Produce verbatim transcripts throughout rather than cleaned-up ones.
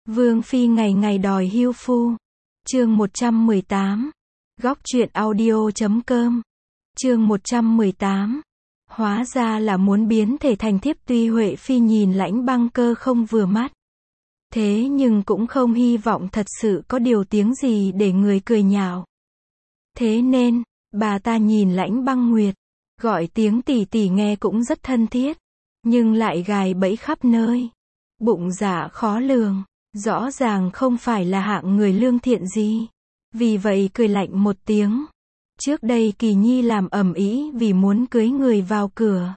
Vương phi ngày ngày đòi hưu phu. Chương một trăm mười tám. Góc truyện audio chấm com. Chương một trăm mười tám. Hóa ra là muốn biến thể thành thiếp, tuy Huệ phi nhìn Lãnh Băng Cơ không vừa mắt. Thế nhưng cũng không hy vọng thật sự có điều tiếng gì để người cười nhạo. Thế nên, bà ta nhìn Lãnh Băng Nguyệt, gọi tiếng tỷ tỷ nghe cũng rất thân thiết, nhưng lại gài bẫy khắp nơi. Bụng dạ khó lường, rõ ràng không phải là hạng người lương thiện gì. Vì vậy cười lạnh một tiếng. Trước đây Kỳ Nhi làm ầm ĩ vì muốn cưới người vào cửa.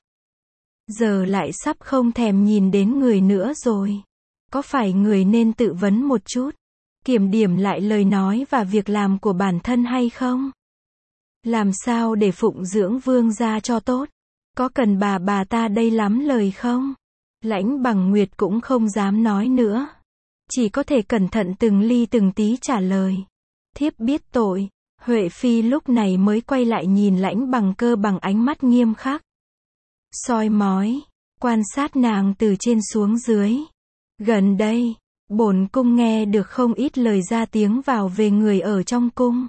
Giờ lại sắp không thèm nhìn đến người nữa rồi. Có phải người nên tự vấn một chút, kiểm điểm lại lời nói và việc làm của bản thân hay không? Làm sao để phụng dưỡng vương gia cho tốt? Có cần bà bà ta đây lắm lời không? Lãnh Bằng Nguyệt cũng không dám nói nữa. Chỉ có thể cẩn thận từng ly từng tí trả lời. Thiếp biết tội. Huệ phi lúc này mới quay lại nhìn Lãnh Bằng Cơ bằng ánh mắt nghiêm khắc. Soi mói, quan sát nàng từ trên xuống dưới. Gần đây, bổn cung nghe được không ít lời ra tiếng vào về người ở trong cung.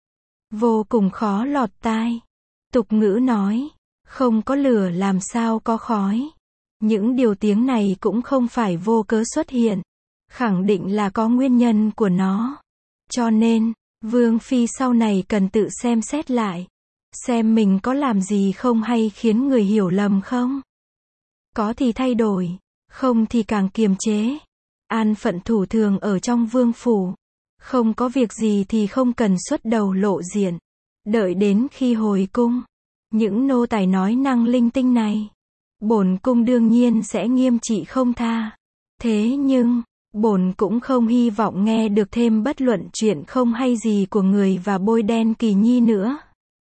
Vô cùng khó lọt tai. Tục ngữ nói, không có lửa làm sao có khói. Những điều tiếng này cũng không phải vô cớ xuất hiện. Khẳng định là có nguyên nhân của nó. Cho nên, Vương phi sau này cần tự xem xét lại. Xem mình có làm gì không hay khiến người hiểu lầm không. Có thì thay đổi, không thì càng kiềm chế. An phận thủ thường ở trong vương phủ. Không có việc gì thì không cần xuất đầu lộ diện. Đợi đến khi hồi cung, những nô tài nói năng linh tinh này, bổn cung đương nhiên sẽ nghiêm trị không tha. Thế nhưng, bổn cũng không hy vọng nghe được thêm bất luận chuyện không hay gì của người và bôi đen Kỳ Nhi nữa.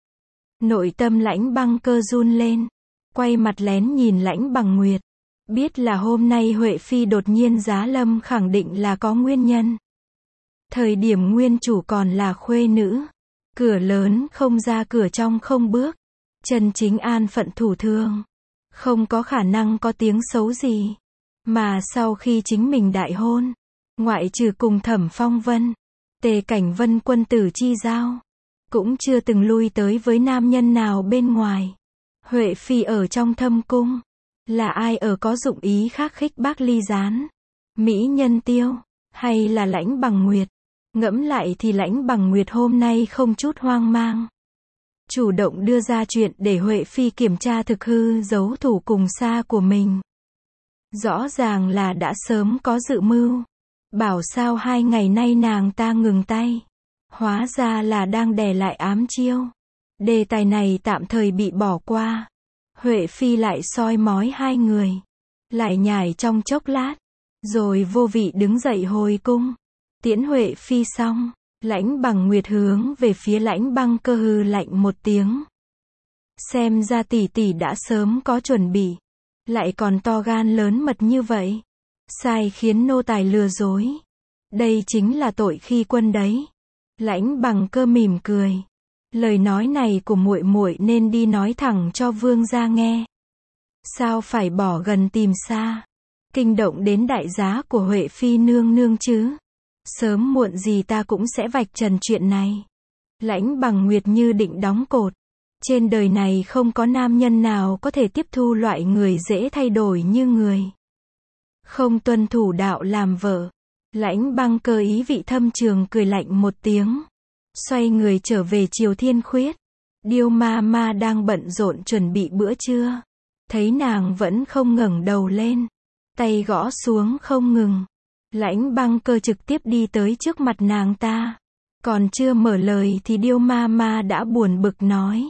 Nội tâm Lãnh Băng Cơ run lên, quay mặt lén nhìn Lãnh Bằng Nguyệt. Biết là hôm nay Huệ phi đột nhiên giá lâm khẳng định là có nguyên nhân. Thời điểm nguyên chủ còn là khuê nữ, cửa lớn không ra cửa trong không bước, chân chính an phận thủ thường, không có khả năng có tiếng xấu gì. Mà sau khi chính mình đại hôn, ngoại trừ cùng Thẩm Phong Vân, Tề Cảnh Vân quân tử chi giao, cũng chưa từng lui tới với nam nhân nào bên ngoài. Huệ phi ở trong thâm cung, là ai ở có dụng ý khác khích bác Ly Gián, Mỹ Nhân Tiêu, hay là Lãnh Bằng Nguyệt? Ngẫm lại thì Lãnh Bằng Nguyệt hôm nay không chút hoang mang. Chủ động đưa ra chuyện để Huệ phi kiểm tra thực hư dấu thủ cùng xa của mình. Rõ ràng là đã sớm có dự mưu. Bảo sao hai ngày nay nàng ta ngừng tay. Hóa ra là đang đè lại ám chiêu. Đề tài này tạm thời bị bỏ qua. Huệ phi lại soi mói hai người. Lại nhải trong chốc lát. Rồi vô vị đứng dậy hồi cung. Tiễn Huệ phi xong, Lãnh Bằng Nguyệt hướng về phía Lãnh Băng Cơ hừ lạnh một tiếng. Xem ra tỷ tỷ đã sớm có chuẩn bị. Lại còn to gan lớn mật như vậy. Sai khiến nô tài lừa dối. Đây chính là tội khi quân đấy. Lãnh Bằng Cơ mỉm cười. Lời nói này của muội muội nên đi nói thẳng cho vương gia nghe. Sao phải bỏ gần tìm xa, kinh động đến đại giá của Huệ phi nương nương chứ? Sớm muộn gì ta cũng sẽ vạch trần chuyện này. Lãnh Bằng Nguyệt như định đóng cột. Trên đời này không có nam nhân nào có thể tiếp thu loại người dễ thay đổi như người. Không tuân thủ đạo làm vợ. Lãnh Băng Cơ ý vị thâm trường cười lạnh một tiếng. Xoay người trở về Triều Thiên Khuyết. Điêu ma ma đang bận rộn chuẩn bị bữa trưa. Thấy nàng vẫn không ngẩng đầu lên. Tay gõ xuống không ngừng. Lãnh Băng Cơ trực tiếp đi tới trước mặt nàng ta. Còn chưa mở lời thì Điêu ma ma đã buồn bực nói.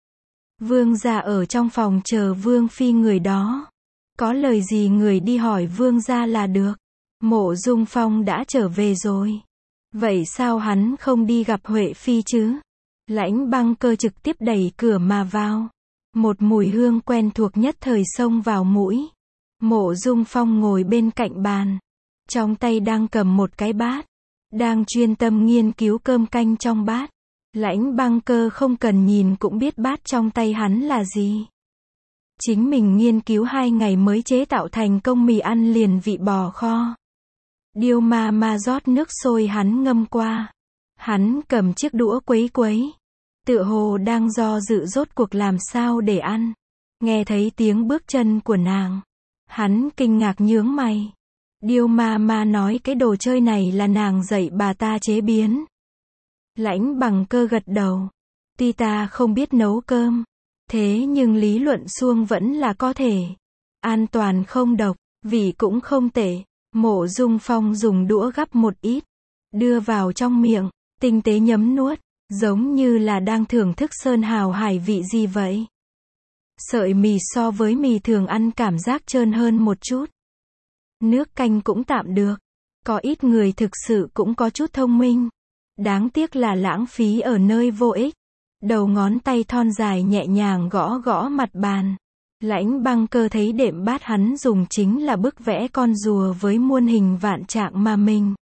Vương gia ở trong phòng chờ vương phi người đó. Có lời gì người đi hỏi vương gia là được. Mộ Dung Phong đã trở về rồi. Vậy sao hắn không đi gặp Huệ phi chứ? Lãnh Băng Cơ trực tiếp đẩy cửa mà vào. Một mùi hương quen thuộc nhất thời xông vào mũi. Mộ Dung Phong ngồi bên cạnh bàn. Trong tay đang cầm một cái bát. Đang chuyên tâm nghiên cứu cơm canh trong bát. Lãnh Băng Cơ không cần nhìn cũng biết bát trong tay hắn là gì. Chính mình nghiên cứu hai ngày mới chế tạo thành công mì ăn liền vị bò kho. Điêu ma ma rót nước sôi hắn ngâm qua. Hắn cầm chiếc đũa quấy quấy. Tựa hồ đang do dự rốt cuộc làm sao để ăn. Nghe thấy tiếng bước chân của nàng. Hắn kinh ngạc nhướng mày. Điêu ma ma nói cái đồ chơi này là nàng dạy bà ta chế biến. Lãnh Bằng Cơ gật đầu. Tuy ta không biết nấu cơm. Thế nhưng lý luận suông vẫn là có thể. An toàn không độc, vị cũng không tệ. Mộ Dung Phong dùng đũa gắp một ít. Đưa vào trong miệng, tinh tế nhấm nuốt. Giống như là đang thưởng thức sơn hào hải vị gì vậy. Sợi mì so với mì thường ăn cảm giác trơn hơn một chút. Nước canh cũng tạm được. Có ít người thực sự cũng có chút thông minh. Đáng tiếc là lãng phí ở nơi vô ích. Đầu ngón tay thon dài nhẹ nhàng gõ gõ mặt bàn. Lãnh Băng Cơ thấy đệm bát hắn dùng chính là bức vẽ con rùa với muôn hình vạn trạng mà mình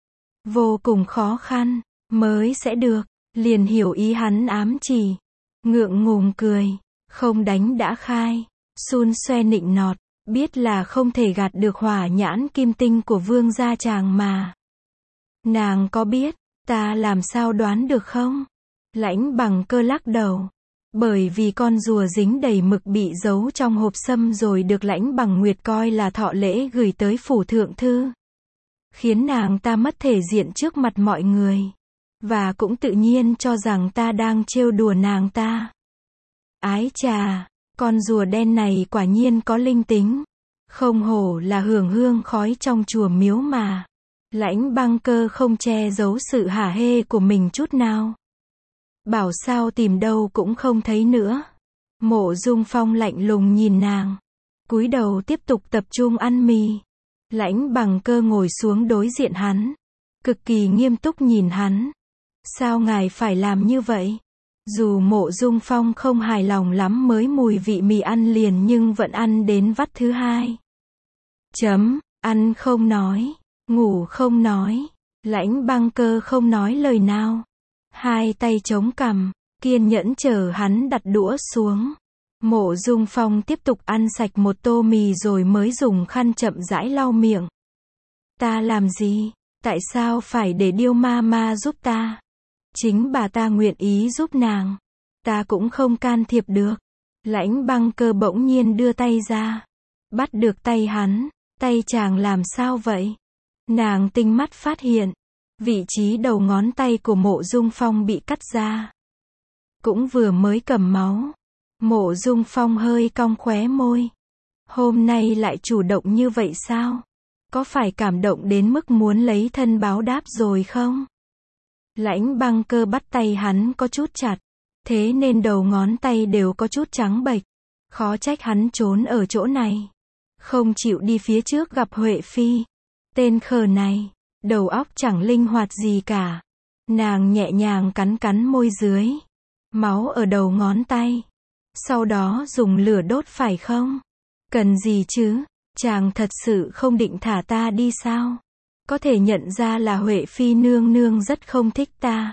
vô cùng khó khăn mới sẽ được. Liền hiểu ý hắn ám chỉ. Ngượng ngùng cười. Không đánh đã khai. Xun xoe nịnh nọt. Biết là không thể gạt được hỏa nhãn kim tinh của vương gia chàng mà. Nàng có biết, ta làm sao đoán được không? Lãnh Bằng Cơ lắc đầu. Bởi vì con rùa dính đầy mực bị giấu trong hộp sâm rồi được Lãnh Bằng Nguyệt coi là thọ lễ gửi tới phủ thượng thư. Khiến nàng ta mất thể diện trước mặt mọi người. Và cũng tự nhiên cho rằng ta đang trêu đùa nàng ta. Ái chà, con rùa đen này quả nhiên có linh tính. Không hổ là hưởng hương khói trong chùa miếu mà. Lãnh Băng Cơ không che giấu sự hả hê của mình chút nào. Bảo sao tìm đâu cũng không thấy nữa. Mộ Dung Phong lạnh lùng nhìn nàng. Cúi đầu tiếp tục tập trung ăn mì. Lãnh Bằng Cơ ngồi xuống đối diện hắn. Cực kỳ nghiêm túc nhìn hắn. Sao ngài phải làm như vậy? Dù Mộ Dung Phong không hài lòng lắm mới mùi vị mì ăn liền nhưng vẫn ăn đến vắt thứ hai. Chấm, ăn không nói, ngủ không nói. Lãnh Băng Cơ không nói lời nào. Hai tay chống cằm, kiên nhẫn chờ hắn đặt đũa xuống. Mộ Dung Phong tiếp tục ăn sạch một tô mì rồi mới dùng khăn chậm rãi lau miệng. Ta làm gì? Tại sao phải để Điêu ma ma giúp ta? Chính bà ta nguyện ý giúp nàng. Ta cũng không can thiệp được. Lãnh Băng Cơ bỗng nhiên đưa tay ra. Bắt được tay hắn. Tay chàng làm sao vậy? Nàng tinh mắt phát hiện. Vị trí đầu ngón tay của Mộ Dung Phong bị cắt ra. Cũng vừa mới cầm máu. Mộ Dung Phong hơi cong khóe môi. Hôm nay lại chủ động như vậy sao? Có phải cảm động đến mức muốn lấy thân báo đáp rồi không? Lãnh Băng Cơ bắt tay hắn có chút chặt. Thế nên đầu ngón tay đều có chút trắng bệch. Khó trách hắn trốn ở chỗ này. Không chịu đi phía trước gặp Huệ Phi. Tên khờ này. Đầu óc chẳng linh hoạt gì cả. Nàng nhẹ nhàng cắn cắn môi dưới. Máu ở đầu ngón tay. Sau đó dùng lửa đốt phải không? Cần gì chứ? Chàng thật sự không định thả ta đi sao? Có thể nhận ra là Huệ Phi nương nương rất không thích ta.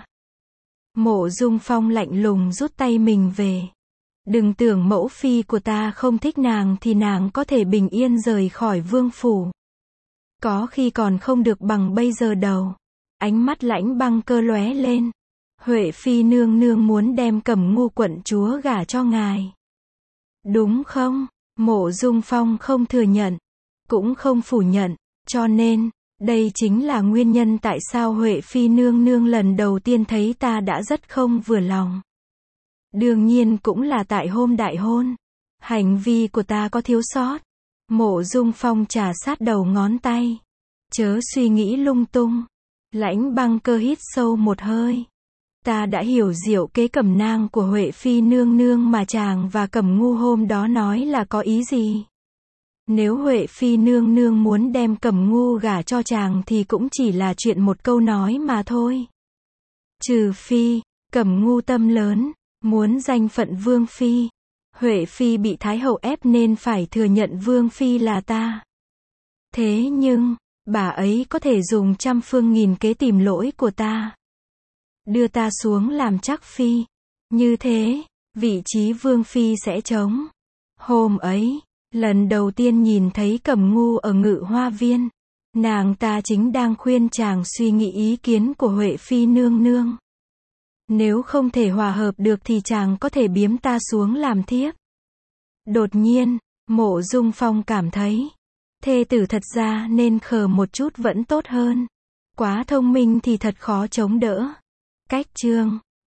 Mộ Dung Phong lạnh lùng rút tay mình về. Đừng tưởng mẫu phi của ta không thích nàng thì nàng có thể bình yên rời khỏi vương phủ. Có khi còn không được bằng bây giờ đâu. Ánh mắt Lãnh Băng Cơ lóe lên. Huệ Phi nương nương muốn đem Cẩm Ngu quận chúa gả cho ngài. Đúng không? Mộ Dung Phong không thừa nhận. Cũng không phủ nhận. Cho nên, đây chính là nguyên nhân tại sao Huệ Phi nương nương lần đầu tiên thấy ta đã rất không vừa lòng. Đương nhiên cũng là tại hôm đại hôn. Hành vi của ta có thiếu sót. Mộ Dung Phong trà sát đầu ngón tay. Chớ suy nghĩ lung tung. Lãnh Băng Cơ hít sâu một hơi. Ta đã hiểu diệu kế cẩm nang của Huệ Phi nương nương mà chàng và Cẩm Ngu hôm đó nói là có ý gì. Nếu Huệ Phi nương nương muốn đem Cẩm Ngu gả cho chàng thì cũng chỉ là chuyện một câu nói mà thôi. Trừ phi, Cẩm Ngu tâm lớn, muốn danh phận Vương Phi. Huệ Phi bị Thái Hậu ép nên phải thừa nhận Vương Phi là ta. Thế nhưng, bà ấy có thể dùng trăm phương nghìn kế tìm lỗi của ta. Đưa ta xuống làm chắc phi. Như thế, vị trí Vương Phi sẽ trống. Hôm ấy, lần đầu tiên nhìn thấy Cẩm Ngu ở Ngự Hoa Viên. Nàng ta chính đang khuyên chàng suy nghĩ ý kiến của Huệ Phi nương nương. Nếu không thể hòa hợp được thì chàng có thể biếm ta xuống làm thiếp. Đột nhiên, Mộ Dung Phong cảm thấy, thê tử thật ra nên khờ một chút vẫn tốt hơn. Quá thông minh thì thật khó chống đỡ. Cách chương